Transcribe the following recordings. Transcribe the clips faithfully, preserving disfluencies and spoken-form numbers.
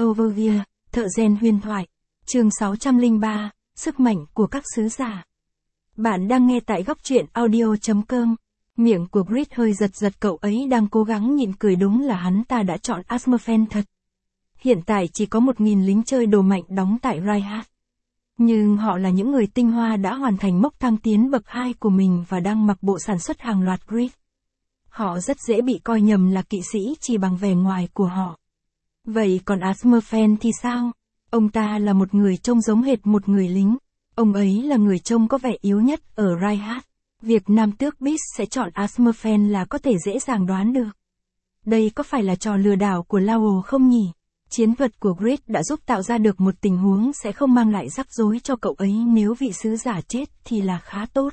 Overview, thợ rèn huyền thoại. Chương sáu trăm lẻ ba, sức mạnh của các sứ giả. Bạn đang nghe tại góc truyện audio chấm com. Miệng của Grid hơi giật giật, cậu ấy đang cố gắng nhịn cười, đúng là hắn ta đã chọn Azmoven thật. Hiện tại chỉ có một nghìn lính chơi đồ mạnh đóng tại Reinhardt. Nhưng họ là những người tinh hoa đã hoàn thành mốc thăng tiến bậc hai của mình và đang mặc bộ sản xuất hàng loạt Grid. Họ rất dễ bị coi nhầm là kỵ sĩ chỉ bằng vẻ ngoài của họ. Vậy còn Azmoven thì sao? Ông ta là một người trông giống hệt một người lính. Ông ấy là người trông có vẻ yếu nhất ở Reinhardt. Việc nam tước Beast sẽ chọn Azmoven là có thể dễ dàng đoán được. Đây có phải là trò lừa đảo của Laurel không nhỉ? Chiến thuật của Grid đã giúp tạo ra được một tình huống sẽ không mang lại rắc rối cho cậu ấy nếu vị sứ giả chết thì là khá tốt.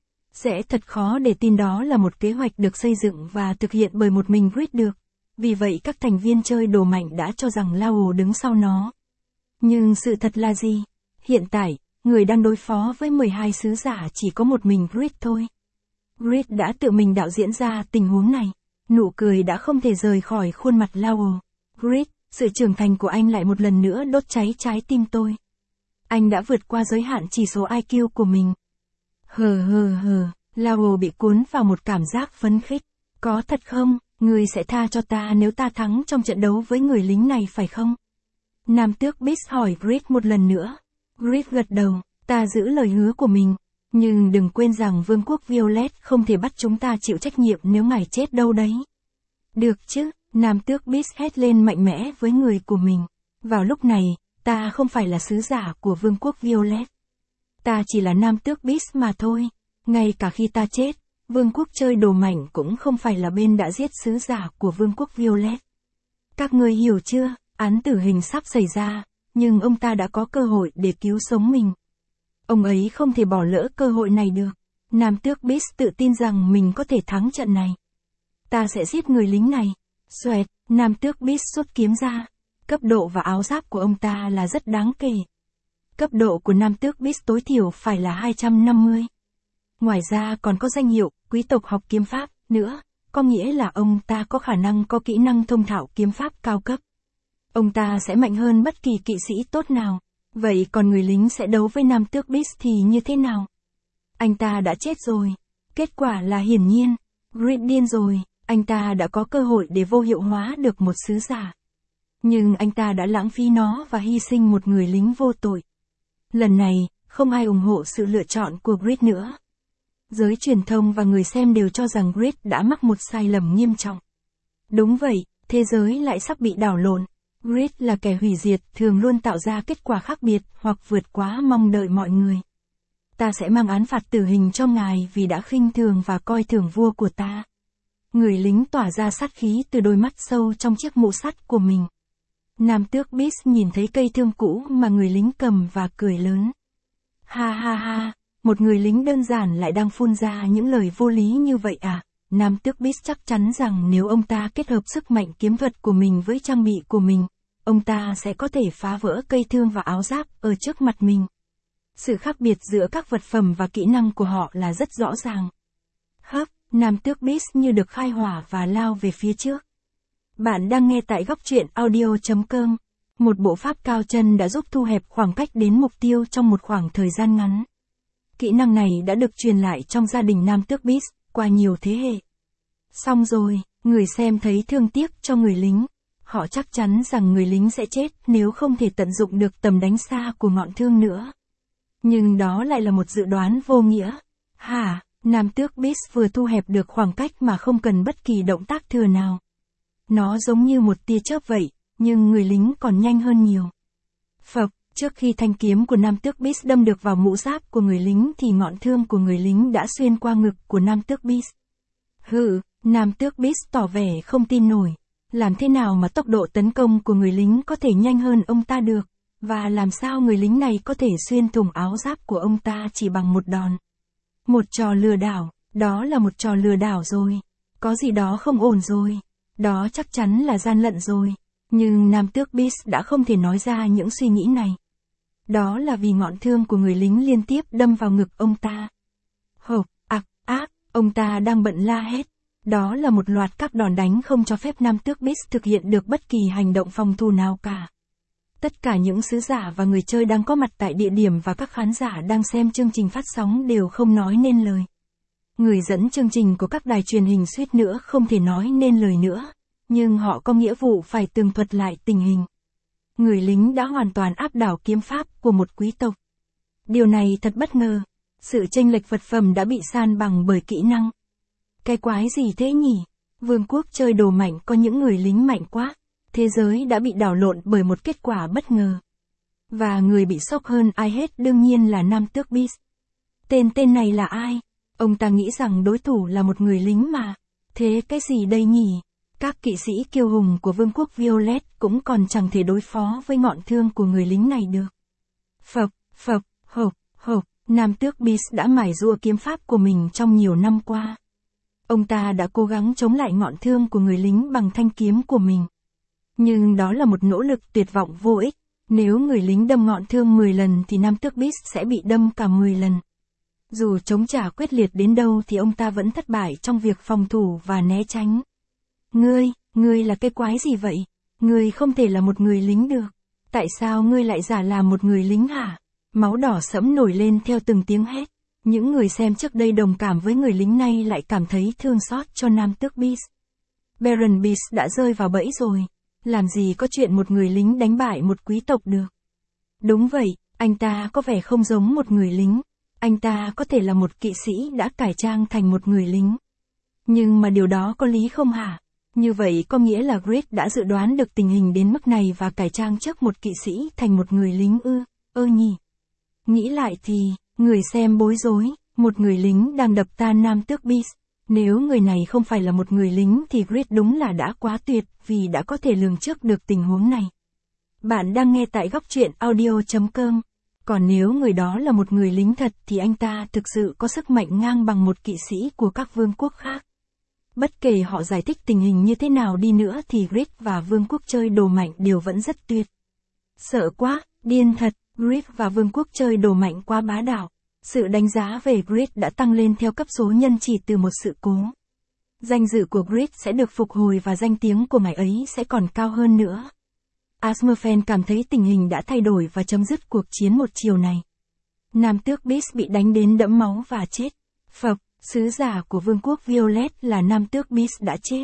Sẽ thật khó để tin đó là một kế hoạch được xây dựng và thực hiện bởi một mình Grid được. Vì vậy các thành viên chơi đồ mạnh đã cho rằng Laurel đứng sau nó. Nhưng sự thật là gì? Hiện tại, người đang đối phó với mười hai sứ giả chỉ có một mình Grid thôi. Grid đã tự mình đạo diễn ra tình huống này. Nụ cười đã không thể rời khỏi khuôn mặt Laurel. Grid, sự trưởng thành của anh lại một lần nữa đốt cháy trái tim tôi. Anh đã vượt qua giới hạn chỉ số i kiu của mình. Hờ hờ hờ, Laurel bị cuốn vào một cảm giác phấn khích. Có thật không? Ngươi sẽ tha cho ta nếu ta thắng trong trận đấu với người lính này phải không? Nam tước Beast hỏi Grid một lần nữa. Grid gật đầu, ta giữ lời hứa của mình. Nhưng đừng quên rằng Vương quốc Violet không thể bắt chúng ta chịu trách nhiệm nếu ngài chết đâu đấy. Được chứ, Nam tước Beast hét lên mạnh mẽ với người của mình. Vào lúc này, ta không phải là sứ giả của Vương quốc Violet. Ta chỉ là Nam tước Beast mà thôi. Ngay cả khi ta chết, Vương quốc chơi đồ mạnh cũng không phải là bên đã giết sứ giả của Vương quốc Violet. Các ngươi hiểu chưa? Án tử hình sắp xảy ra, nhưng ông ta đã có cơ hội để cứu sống mình. Ông ấy không thể bỏ lỡ cơ hội này được. Nam tước Beast tự tin rằng mình có thể thắng trận này. Ta sẽ giết người lính này. Xoẹt, Nam tước Beast rút kiếm ra. Cấp độ và áo giáp của ông ta là rất đáng kể. Cấp độ của Nam tước Beast tối thiểu phải là hai trăm năm mươi. Ngoài ra còn có danh hiệu, quý tộc học kiếm pháp, nữa. Có nghĩa là ông ta có khả năng có kỹ năng thông thạo kiếm pháp cao cấp. Ông ta sẽ mạnh hơn bất kỳ kỵ sĩ tốt nào. Vậy còn người lính sẽ đấu với Nam tước Beast thì như thế nào? Anh ta đã chết rồi. Kết quả là hiển nhiên. Grid điên rồi. Anh ta đã có cơ hội để vô hiệu hóa được một sứ giả. Nhưng anh ta đã lãng phí nó và hy sinh một người lính vô tội. Lần này, không ai ủng hộ sự lựa chọn của Grid nữa. Giới truyền thông và người xem đều cho rằng Grid đã mắc một sai lầm nghiêm trọng. Đúng vậy, thế giới lại sắp bị đảo lộn. Grid là kẻ hủy diệt, thường luôn tạo ra kết quả khác biệt hoặc vượt quá mong đợi mọi người. Ta sẽ mang án phạt tử hình cho ngài vì đã khinh thường và coi thường vua của ta. Người lính tỏa ra sát khí từ đôi mắt sâu trong chiếc mũ sắt của mình. Nam tước Beast nhìn thấy cây thương cũ mà người lính cầm và cười lớn. Ha ha ha, một người lính đơn giản lại đang phun ra những lời vô lý như vậy à? Nam tước Beast chắc chắn rằng nếu ông ta kết hợp sức mạnh kiếm thuật của mình với trang bị của mình, ông ta sẽ có thể phá vỡ cây thương và áo giáp ở trước mặt mình. Sự khác biệt giữa các vật phẩm và kỹ năng của họ là rất rõ ràng. Hấp, Nam tước Beast như được khai hỏa và lao về phía trước. Bạn đang nghe tại góc truyện audio chấm com. Một bộ pháp cao chân đã giúp thu hẹp khoảng cách đến mục tiêu trong một khoảng thời gian ngắn. Kỹ năng này đã được truyền lại trong gia đình Nam tước Beast qua nhiều thế hệ. Xong rồi, người xem thấy thương tiếc cho người lính. Họ chắc chắn rằng người lính sẽ chết nếu không thể tận dụng được tầm đánh xa của ngọn thương nữa. Nhưng đó lại là một dự đoán vô nghĩa. Hả, Nam tước Beast vừa thu hẹp được khoảng cách mà không cần bất kỳ động tác thừa nào. Nó giống như một tia chớp vậy, nhưng người lính còn nhanh hơn nhiều. Phập, trước khi thanh kiếm của Nam tước Beast đâm được vào mũ giáp của người lính thì ngọn thương của người lính đã xuyên qua ngực của Nam tước Beast. Hừ, Nam tước Beast tỏ vẻ không tin nổi. Làm thế nào mà tốc độ tấn công của người lính có thể nhanh hơn ông ta được? Và làm sao người lính này có thể xuyên thủng áo giáp của ông ta chỉ bằng một đòn? Một trò lừa đảo, đó là một trò lừa đảo rồi. Có gì đó không ổn rồi. Đó chắc chắn là gian lận rồi. Nhưng Nam tước Beast đã không thể nói ra những suy nghĩ này. Đó là vì ngọn thương của người lính liên tiếp đâm vào ngực ông ta. Hộp, ạc, ác, ông ta đang bận la hét. Đó là một loạt các đòn đánh không cho phép Nam tước Beast thực hiện được bất kỳ hành động phòng thủ nào cả. Tất cả những sứ giả và người chơi đang có mặt tại địa điểm và các khán giả đang xem chương trình phát sóng đều không nói nên lời. Người dẫn chương trình của các đài truyền hình suýt nữa không thể nói nên lời nữa, nhưng họ có nghĩa vụ phải tường thuật lại tình hình. Người lính đã hoàn toàn áp đảo kiếm pháp của một quý tộc. Điều này thật bất ngờ. Sự chênh lệch vật phẩm đã bị san bằng bởi kỹ năng. Cái quái gì thế nhỉ? Vương quốc chơi đồ mạnh có những người lính mạnh quá. Thế giới đã bị đảo lộn bởi một kết quả bất ngờ. Và người bị sốc hơn ai hết đương nhiên là Nam Tước Beast. Tên tên này là ai? Ông ta nghĩ rằng đối thủ là một người lính mà. Thế cái gì đây nhỉ? Các kỵ sĩ kiêu hùng của Vương quốc Violet cũng còn chẳng thể đối phó với ngọn thương của người lính này được. Phộc, phộc, hộc, hộc, Nam Tước Beast đã mải giũa kiếm pháp của mình trong nhiều năm qua. Ông ta đã cố gắng chống lại ngọn thương của người lính bằng thanh kiếm của mình. Nhưng đó là một nỗ lực tuyệt vọng vô ích. Nếu người lính đâm ngọn thương mười lần thì Nam Tước Beast sẽ bị đâm cả mười lần. Dù chống trả quyết liệt đến đâu thì ông ta vẫn thất bại trong việc phòng thủ và né tránh. Ngươi, ngươi là cái quái gì vậy? Ngươi không thể là một người lính được. Tại sao ngươi lại giả làm một người lính hả? Máu đỏ sẫm nổi lên theo từng tiếng hét. Những người xem trước đây đồng cảm với người lính này lại cảm thấy thương xót cho Nam Tước Beast. Baron Beast đã rơi vào bẫy rồi. Làm gì có chuyện một người lính đánh bại một quý tộc được. Đúng vậy, anh ta có vẻ không giống một người lính. Anh ta có thể là một kỵ sĩ đã cải trang thành một người lính. Nhưng mà điều đó có lý không hả? Như vậy có nghĩa là Grid đã dự đoán được tình hình đến mức này và cải trang trước một kỵ sĩ thành một người lính ư, ơ nhỉ. Nghĩ lại thì, người xem bối rối, một người lính đang đập tan Nam Tước Beast. Nếu người này không phải là một người lính thì Grid đúng là đã quá tuyệt vì đã có thể lường trước được tình huống này. Bạn đang nghe tại góc truyện audio chấm com. Còn nếu người đó là một người lính thật thì anh ta thực sự có sức mạnh ngang bằng một kỵ sĩ của các vương quốc khác. Bất kể họ giải thích tình hình như thế nào đi nữa thì Grid và vương quốc chơi đồ mạnh đều vẫn rất tuyệt. Sợ quá, điên thật, Grid và vương quốc chơi đồ mạnh quá bá đạo. Sự đánh giá về Grid đã tăng lên theo cấp số nhân chỉ từ một sự cố. Danh dự của Grid sẽ được phục hồi và danh tiếng của ngài ấy sẽ còn cao hơn nữa. Asmerfen cảm thấy tình hình đã thay đổi và chấm dứt cuộc chiến một chiều này. Nam Tước Beast bị đánh đến đẫm máu và chết. Phộc, sứ giả của vương quốc Violet là Nam Tước Beast đã chết.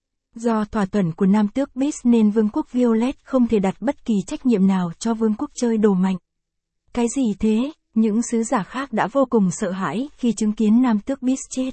Do thỏa thuận của Nam Tước Beast nên vương quốc Violet không thể đặt bất kỳ trách nhiệm nào cho vương quốc chơi đồ mạnh. Cái gì thế? Những sứ giả khác đã vô cùng sợ hãi khi chứng kiến Nam Tước Beast chết.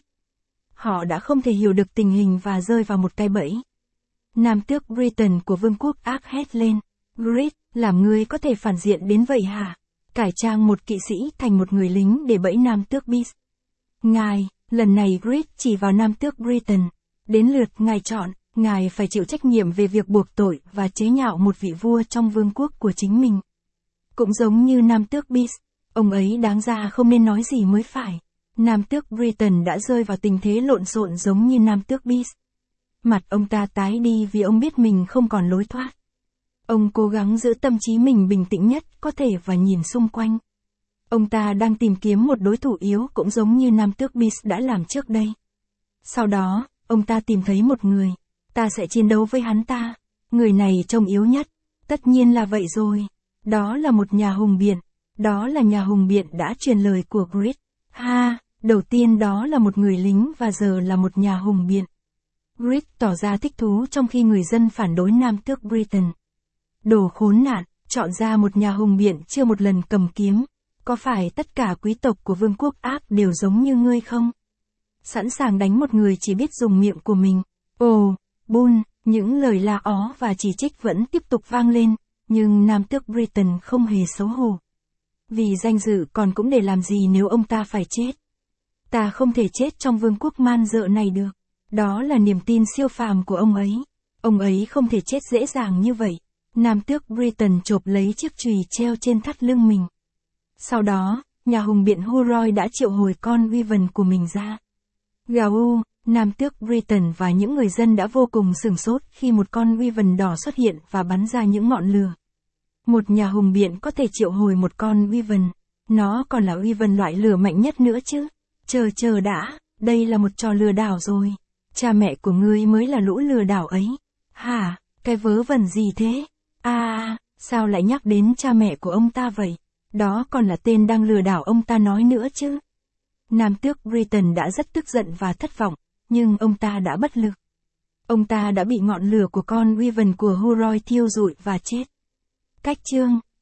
Họ đã không thể hiểu được tình hình và rơi vào một cái bẫy. Nam Tước Britain của vương quốc ác hét lên. Grid, làm ngươi có thể phản diện đến vậy hả? Cải trang một kỵ sĩ thành một người lính để bẫy Nam Tước Beast. Ngài, lần này Grid chỉ vào Nam Tước Britain. Đến lượt ngài chọn, ngài phải chịu trách nhiệm về việc buộc tội và chế nhạo một vị vua trong vương quốc của chính mình. Cũng giống như Nam Tước Beast, ông ấy đáng ra không nên nói gì mới phải. Nam Tước Britain đã rơi vào tình thế lộn xộn giống như Nam Tước Beast. Mặt ông ta tái đi vì ông biết mình không còn lối thoát. Ông cố gắng giữ tâm trí mình bình tĩnh nhất có thể và nhìn xung quanh. Ông ta đang tìm kiếm một đối thủ yếu cũng giống như Nam Tước Beast đã làm trước đây. Sau đó, ông ta tìm thấy một người. Ta sẽ chiến đấu với hắn ta. Người này trông yếu nhất. Tất nhiên là vậy rồi. Đó là một nhà hùng biện. Đó là nhà hùng biện đã truyền lời của Grid. Ha, đầu tiên đó là một người lính và giờ là một nhà hùng biện. Grid tỏ ra thích thú trong khi người dân phản đối Nam Tước Britain. Đồ khốn nạn, chọn ra một nhà hùng biện chưa một lần cầm kiếm. Có phải tất cả quý tộc của vương quốc ác đều giống như ngươi không? Sẵn sàng đánh một người chỉ biết dùng miệng của mình. Ồ, Bun, những lời la ó và chỉ trích vẫn tiếp tục vang lên, nhưng Nam Tước Britain không hề xấu hổ. Vì danh dự còn cũng để làm gì nếu ông ta phải chết. Ta không thể chết trong vương quốc man dợ này được. Đó là niềm tin siêu phàm của ông ấy. Ông ấy không thể chết dễ dàng như vậy. Nam Tước Britain chộp lấy chiếc chùy treo trên thắt lưng mình. Sau đó, nhà hùng biện Huroy đã triệu hồi con Wyvern của mình ra. Gào, Nam Tước Britain và những người dân đã vô cùng sửng sốt khi một con Wyvern đỏ xuất hiện và bắn ra những ngọn lửa. Một nhà hùng biện có thể triệu hồi một con Wyvern. Nó còn là Wyvern loại lửa mạnh nhất nữa chứ. Chờ chờ đã, đây là một trò lừa đảo rồi. Cha mẹ của ngươi mới là lũ lừa đảo ấy. Hả, cái vớ vẩn gì thế? À, Sao lại nhắc đến cha mẹ của ông ta vậy? Đó còn là tên đang lừa đảo ông ta nói nữa chứ. Nam tước Britain đã rất tức giận và thất vọng, nhưng ông ta đã bất lực. Ông ta đã bị ngọn lửa của con Wyvern của Huroy thiêu rụi và chết. Cách chương